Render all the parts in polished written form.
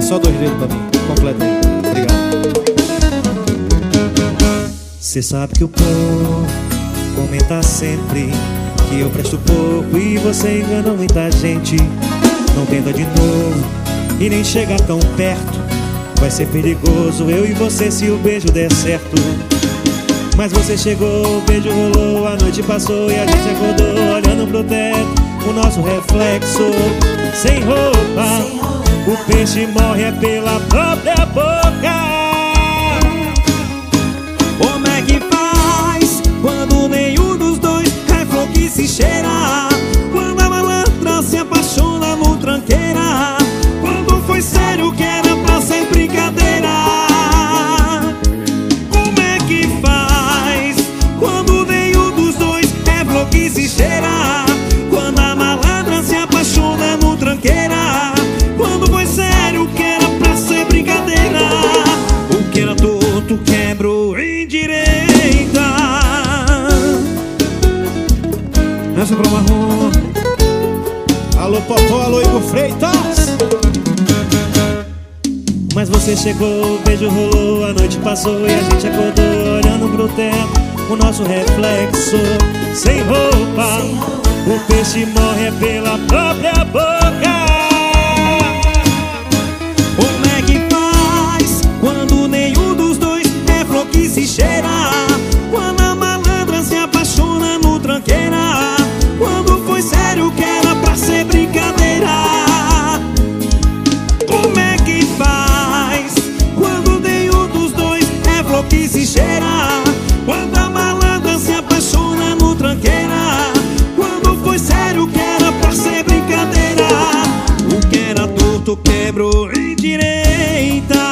só 2 dedos pra mim. Completa aí. Obrigado. Cê sabe que o povo comenta sempre que eu presto pouco e você engana muita gente. Não tenta de novo e nem chega tão perto. Vai ser perigoso eu e você se o beijo der certo. Mas você chegou, o beijo rolou, a noite passou e a gente acordou olhando pro teto, o nosso reflexo. Sem roupa, o peixe morre é pela própria boca. Como é que faz quando nenhum dos dois é flor que se cheira? Quando a malandra se apaixona no tranqueira? Quando foi sério que era pra ser brincadeira? Como é que faz quando nenhum dos dois é flor que se cheira? Quando a malandra se apaixona no tranqueira? Quando foi sério que era pra ser brincadeira? O que era torto quebrou em direita. Essa pra Marrom. Alô Popó, alô Igor Freitas. Mas você chegou, o beijo rolou, a noite passou e a gente acordou olhando pro teto, o nosso reflexo. Sem roupa, o peixe morre é pela própria boca. Como é que faz quando nenhum dos dois é flor que se cheira? Quando a malandra se apaixona no tranqueira? Quando foi sério que era pra ser brincadeira? Como é que faz quando nenhum dos dois é flor que se cheira? Quando a malandra se apaixona no tranqueira? Quando foi sério que era pra ser brincadeira? O que era torto quebrou em direita.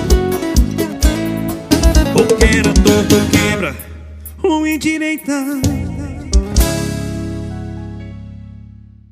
O que era torto quebra em direita.